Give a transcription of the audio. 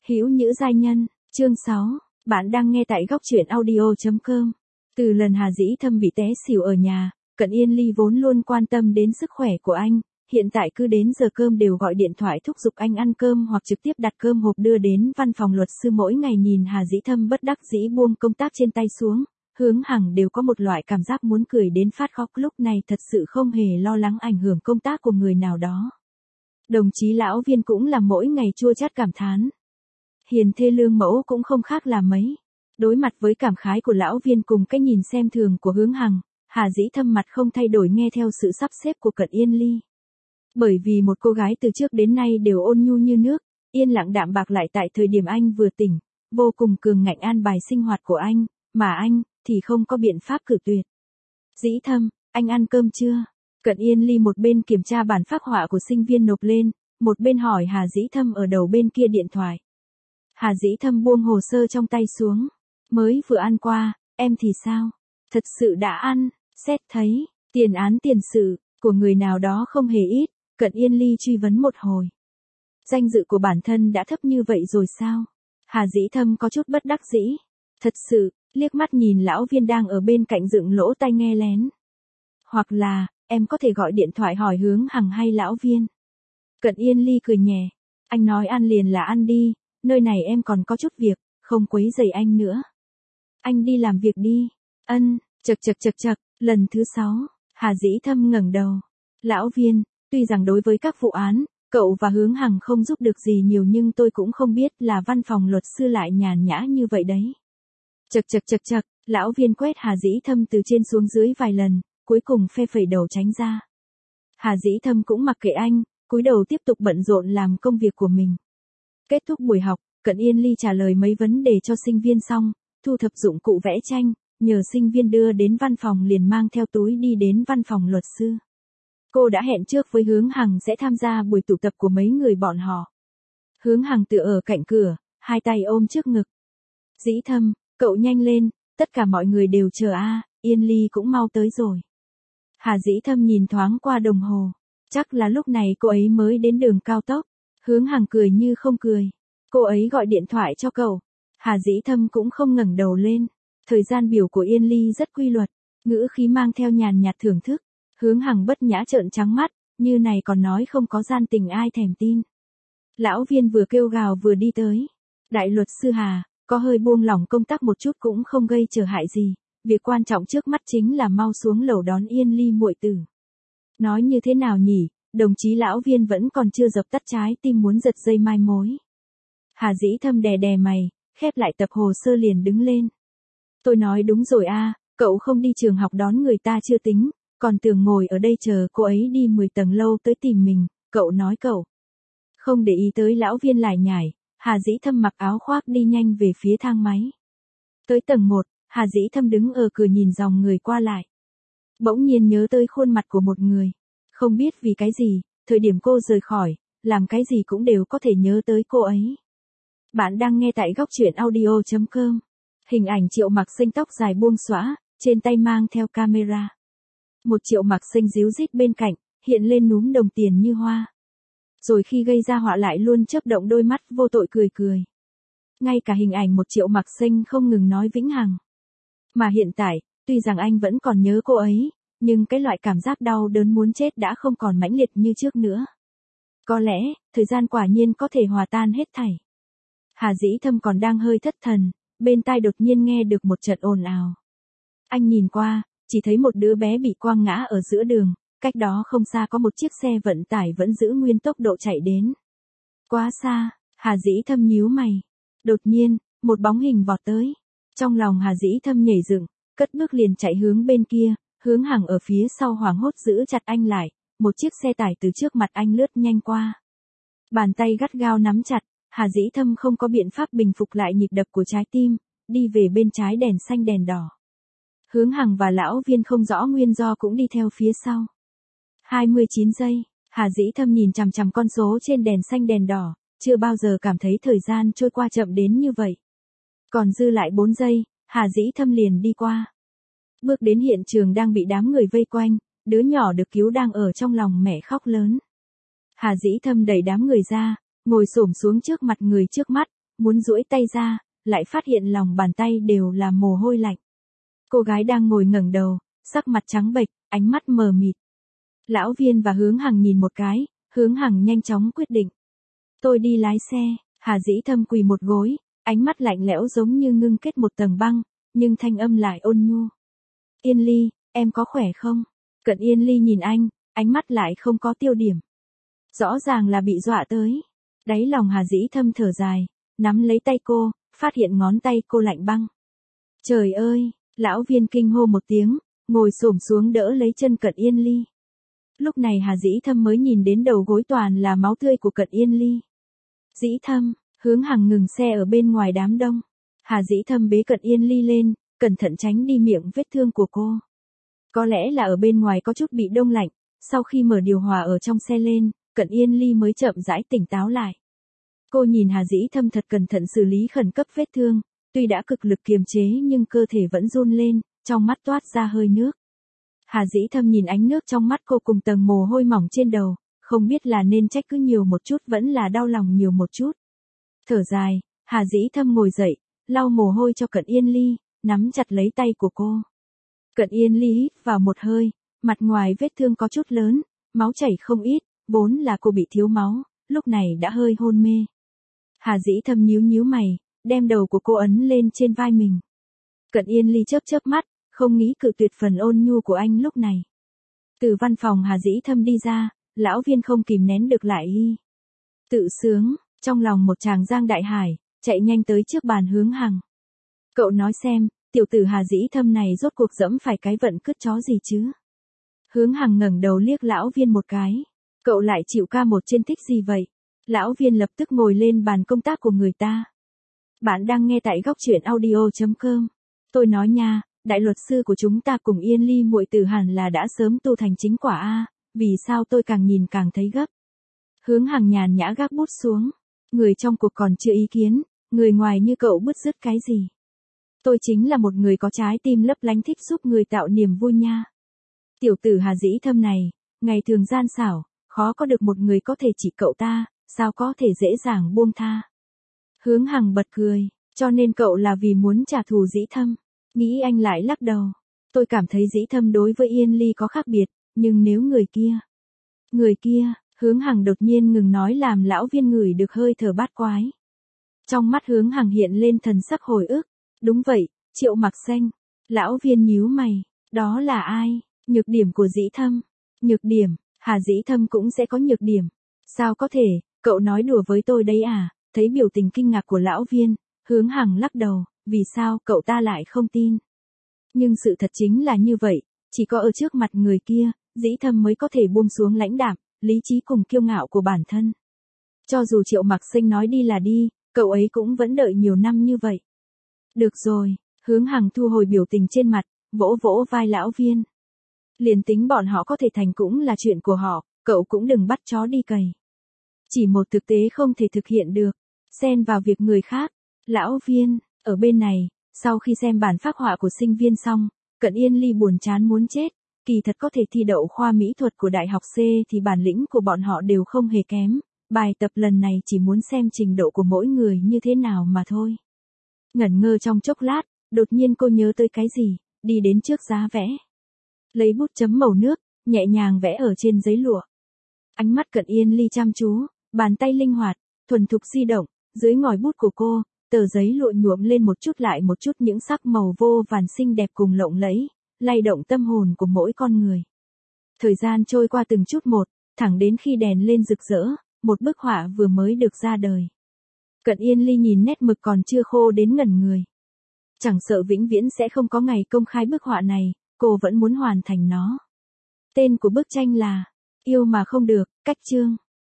Hữu Nhữ giai nhân, chương 6, bạn đang nghe tại góc truyện audio.com. Từ lần Hà Dĩ Thâm bị té xỉu ở nhà, Cận Yên Ly vốn luôn quan tâm đến sức khỏe của anh, hiện tại cứ đến giờ cơm đều gọi điện thoại thúc giục anh ăn cơm hoặc trực tiếp đặt cơm hộp đưa đến văn phòng luật sư. Mỗi ngày nhìn Hà Dĩ Thâm bất đắc dĩ buông công tác trên tay xuống, Hướng Hằng đều có một loại cảm giác muốn cười đến phát khóc. Lúc này thật sự không hề lo lắng ảnh hưởng công tác của người nào đó. Đồng chí Lão Viên cũng là mỗi ngày chua chát cảm thán. Hiền thê lương mẫu cũng không khác là mấy. Đối mặt với cảm khái của Lão Viên cùng cái nhìn xem thường của Hướng Hằng, Hà Dĩ Thâm mặt không thay đổi nghe theo sự sắp xếp của Cận Yên Ly. Bởi vì một cô gái từ trước đến nay đều ôn nhu như nước, yên lặng đạm bạc lại tại thời điểm anh vừa tỉnh, vô cùng cường ngạnh an bài sinh hoạt của anh, mà anh thì không có biện pháp cự tuyệt. Dĩ Thâm, anh ăn cơm chưa? Cận Yên Ly một bên kiểm tra bản phác họa của sinh viên nộp lên, một bên hỏi Hà Dĩ Thâm ở đầu bên kia điện thoại. Hà Dĩ Thâm buông hồ sơ trong tay xuống. Mới vừa ăn qua, em thì sao? Thật sự đã ăn, xét thấy, tiền án tiền sự, của người nào đó không hề ít, Cận Yên Ly truy vấn một hồi. Danh dự của bản thân đã thấp như vậy rồi sao? Hà Dĩ Thâm có chút bất đắc dĩ. Thật sự, liếc mắt nhìn Lão Viên đang ở bên cạnh dựng lỗ tai nghe lén. Hoặc là, em có thể gọi điện thoại hỏi Hướng Hằng hay Lão Viên. Cận Yên Ly cười nhẹ. Anh nói ăn liền là ăn đi, nơi này em còn có chút việc, không quấy rầy anh nữa. Anh đi làm việc đi. Ân, chậc, lần thứ 6, Hà Dĩ Thâm ngẩng đầu. Lão Viên, tuy rằng đối với các vụ án, cậu và Hướng Hằng không giúp được gì nhiều nhưng tôi cũng không biết là văn phòng luật sư lại nhàn nhã như vậy đấy. Chậc, Lão Viên quét Hà Dĩ Thâm từ trên xuống dưới vài lần, cuối cùng phe phẩy đầu tránh ra. Hà Dĩ Thâm cũng mặc kệ anh, cúi đầu tiếp tục bận rộn làm công việc của mình. Kết thúc buổi học, Cận Yên Ly trả lời mấy vấn đề cho sinh viên xong, thu thập dụng cụ vẽ tranh, nhờ sinh viên đưa đến văn phòng liền mang theo túi đi đến văn phòng luật sư. Cô đã hẹn trước với Hướng Hằng sẽ tham gia buổi tụ tập của mấy người bọn họ. Hướng Hằng tựa ở cạnh cửa, hai tay ôm trước ngực. Dĩ Thâm, cậu nhanh lên, tất cả mọi người đều chờ Yên Ly cũng mau tới rồi. Hà Dĩ Thâm nhìn thoáng qua đồng hồ, chắc là lúc này cô ấy mới đến đường cao tốc. Hướng Hằng cười như không cười. Cô ấy gọi điện thoại cho cậu. Hà Dĩ Thâm cũng không ngẩng đầu lên. Thời gian biểu của Yên Ly rất quy luật, ngữ khí mang theo nhàn nhạt thưởng thức. Hướng Hằng bất nhã trợn trắng mắt, như này còn nói không có gian tình ai thèm tin. Lão Viên vừa kêu gào vừa đi tới. Đại luật sư Hà, có hơi buông lỏng công tác một chút cũng không gây trở hại gì. Việc quan trọng trước mắt chính là mau xuống lầu đón Yên Ly muội tử. Nói như thế nào nhỉ? Đồng chí Lão Viên vẫn còn chưa dập tắt trái tim muốn giật dây mai mối. Hà Dĩ Thâm đè mày, khép lại tập hồ sơ liền đứng lên. Tôi nói đúng rồi cậu không đi trường học đón người ta chưa tính, còn tưởng ngồi ở đây chờ cô ấy đi 10 tầng lâu tới tìm mình, cậu nói cậu. Không để ý tới Lão Viên lải nhải, Hà Dĩ Thâm mặc áo khoác đi nhanh về phía thang máy. Tới tầng 1, Hà Dĩ Thâm đứng ở cửa nhìn dòng người qua lại. Bỗng nhiên nhớ tới khuôn mặt của một người. Không biết vì cái gì, thời điểm cô rời khỏi, làm cái gì cũng đều có thể nhớ tới cô ấy. Bạn đang nghe tại góc truyện audio.com. Hình ảnh Triệu Mặc Xanh tóc dài buông xõa, trên tay mang theo camera. Một Triệu Mặc Xanh díu dít bên cạnh, hiện lên núm đồng tiền như hoa. Rồi khi gây ra họa lại luôn chớp động đôi mắt vô tội cười. Ngay cả hình ảnh một Triệu Mặc Xanh không ngừng nói vĩnh hằng. Mà hiện tại, tuy rằng anh vẫn còn nhớ cô ấy, nhưng cái loại cảm giác đau đớn muốn chết đã không còn mãnh liệt như trước nữa. Có lẽ, thời gian quả nhiên có thể hòa tan hết thảy. Hà Dĩ Thâm còn đang hơi thất thần, bên tai đột nhiên nghe được một trận ồn ào. Anh nhìn qua, chỉ thấy một đứa bé bị quăng ngã ở giữa đường, cách đó không xa có một chiếc xe vận tải vẫn giữ nguyên tốc độ chạy đến. Quá xa, Hà Dĩ Thâm nhíu mày. Đột nhiên, một bóng hình vọt tới. Trong lòng Hà Dĩ Thâm nhảy dựng, cất bước liền chạy hướng bên kia. Hướng Hằng ở phía sau hoảng hốt giữ chặt anh lại, một chiếc xe tải từ trước mặt anh lướt nhanh qua. Bàn tay gắt gao nắm chặt, Hà Dĩ Thâm không có biện pháp bình phục lại nhịp đập của trái tim, đi về bên trái đèn xanh đèn đỏ. Hướng Hằng và Lão Viên không rõ nguyên do cũng đi theo phía sau. 29 giây, Hà Dĩ Thâm nhìn chằm chằm con số trên đèn xanh đèn đỏ, chưa bao giờ cảm thấy thời gian trôi qua chậm đến như vậy. Còn dư lại 4 giây, Hà Dĩ Thâm liền đi qua. Bước đến hiện trường đang bị đám người vây quanh, đứa nhỏ được cứu đang ở trong lòng mẹ khóc lớn. Hà Dĩ Thâm đẩy đám người ra, ngồi xổm xuống trước mặt người trước mắt, muốn duỗi tay ra, lại phát hiện lòng bàn tay đều là mồ hôi lạnh. Cô gái đang ngồi ngẩng đầu, sắc mặt trắng bệch, ánh mắt mờ mịt. Lão Viên và Hướng Hằng nhìn một cái, Hướng Hằng nhanh chóng quyết định. Tôi đi lái xe. Hà Dĩ Thâm quỳ một gối, ánh mắt lạnh lẽo giống như ngưng kết một tầng băng, nhưng thanh âm lại ôn nhu. Yên Ly, em có khỏe không? Cận Yên Ly nhìn anh, ánh mắt lại không có tiêu điểm. Rõ ràng là bị dọa tới. Đáy lòng Hà Dĩ Thâm thở dài, nắm lấy tay cô, phát hiện ngón tay cô lạnh băng. Trời ơi, lão Viên kinh hô một tiếng, ngồi xổm xuống đỡ lấy chân Cận Yên Ly. Lúc này Hà Dĩ Thâm mới nhìn đến đầu gối toàn là máu tươi của Cận Yên Ly. Dĩ Thâm, Hướng Hằng ngừng xe ở bên ngoài đám đông. Hà Dĩ Thâm bế Cận Yên Ly lên, cẩn thận tránh đi miệng vết thương của cô. Có lẽ là ở bên ngoài có chút bị đông lạnh, sau khi mở điều hòa ở trong xe lên, Cận Yên Ly mới chậm rãi tỉnh táo lại. Cô nhìn Hà Dĩ Thâm thật cẩn thận xử lý khẩn cấp vết thương, tuy đã cực lực kiềm chế nhưng cơ thể vẫn run lên, trong mắt toát ra hơi nước. Hà Dĩ Thâm nhìn ánh nước trong mắt cô cùng tầng mồ hôi mỏng trên đầu, không biết là nên trách cứ nhiều một chút vẫn là đau lòng nhiều một chút. Thở dài, Hà Dĩ Thâm ngồi dậy, lau mồ hôi cho Cận Yên Ly, nắm chặt lấy tay của cô. Cận Yên Ly hít vào một hơi, mặt ngoài vết thương có chút lớn, máu chảy không ít, vốn là cô bị thiếu máu, lúc này đã hơi hôn mê. Hà Dĩ Thâm nhíu nhíu mày, đem đầu của cô ấn lên trên vai mình. Cận Yên Ly chớp chớp mắt, không nghĩ cự tuyệt phần ôn nhu của anh lúc này. Từ văn phòng Hà Dĩ Thâm đi ra, lão Viên không kìm nén được lại tự sướng, trong lòng một tràng giang đại hải, chạy nhanh tới trước bàn Hướng Hằng. Cậu nói xem, tiểu tử Hà Dĩ Thâm này rốt cuộc dẫm phải cái vận cứt chó gì chứ? Hướng Hằng ngẩng đầu liếc lão Viên một cái. Cậu lại chịu ca một trên thích gì vậy? Lão Viên lập tức ngồi lên bàn công tác của người ta. Bạn đang nghe tại góc truyện audio.com. Tôi nói nha, đại luật sư của chúng ta cùng Yên Ly muội tử hẳn là đã sớm tu thành chính quả a, vì sao tôi càng nhìn càng thấy gấp. Hướng Hằng nhàn nhã gác bút xuống. Người trong cuộc còn chưa ý kiến, người ngoài như cậu bứt rứt cái gì? Tôi chính là một người có trái tim lấp lánh thích giúp người tạo niềm vui nha. Tiểu tử Hà Dĩ Thâm này, ngày thường gian xảo, khó có được một người có thể chỉ cậu ta, sao có thể dễ dàng buông tha. Hướng Hằng bật cười, cho nên cậu là vì muốn trả thù Dĩ Thâm. Nghĩ anh lại lắc đầu. Tôi cảm thấy Dĩ Thâm đối với Yên Ly có khác biệt, nhưng nếu người kia, Hướng Hằng đột nhiên ngừng nói làm lão Viên ngửi được hơi thở bát quái. Trong mắt Hướng Hằng hiện lên thần sắc hồi ức. Đúng vậy, Triệu Mặc Xanh. Lão Viên nhíu mày, đó là ai? Nhược điểm của Dĩ Thâm. Nhược điểm, Hà Dĩ Thâm cũng sẽ có nhược điểm. Sao có thể, cậu nói đùa với tôi đấy à? Thấy biểu tình kinh ngạc của lão Viên, Hướng Hằng lắc đầu, vì sao cậu ta lại không tin? Nhưng sự thật chính là như vậy, chỉ có ở trước mặt người kia, Dĩ Thâm mới có thể buông xuống lãnh đạm, lý trí cùng kiêu ngạo của bản thân. Cho dù Triệu Mặc Xanh nói đi là đi, cậu ấy cũng vẫn đợi nhiều năm như vậy. Được rồi, Hướng Hằng thu hồi biểu tình trên mặt, vỗ vỗ vai lão Viên. Liền tính bọn họ có thể thành cũng là chuyện của họ, cậu cũng đừng bắt chó đi cày. Chỉ một thực tế không thể thực hiện được, xen vào việc người khác. Lão Viên, ở bên này, sau khi xem bản phác họa của sinh viên xong, Cận Yên Ly buồn chán muốn chết, kỳ thật có thể thi đậu khoa mỹ thuật của đại học C thì bản lĩnh của bọn họ đều không hề kém, bài tập lần này chỉ muốn xem trình độ của mỗi người như thế nào mà thôi. Ngẩn ngơ trong chốc lát, đột nhiên cô nhớ tới cái gì, đi đến trước giá vẽ. Lấy bút chấm màu nước, nhẹ nhàng vẽ ở trên giấy lụa. Ánh mắt Cận Yên Ly chăm chú, bàn tay linh hoạt, thuần thục di động, dưới ngòi bút của cô, tờ giấy lụa nhuộm lên một chút lại một chút những sắc màu vô vàn xinh đẹp cùng lộng lẫy, lay động tâm hồn của mỗi con người. Thời gian trôi qua từng chút một, thẳng đến khi đèn lên rực rỡ, một bức họa vừa mới được ra đời. Cận Yên Ly nhìn nét mực còn chưa khô đến ngẩn người. Chẳng sợ vĩnh viễn sẽ không có ngày công khai bức họa này, cô vẫn muốn hoàn thành nó. Tên của bức tranh là Yêu mà không được, cách chương.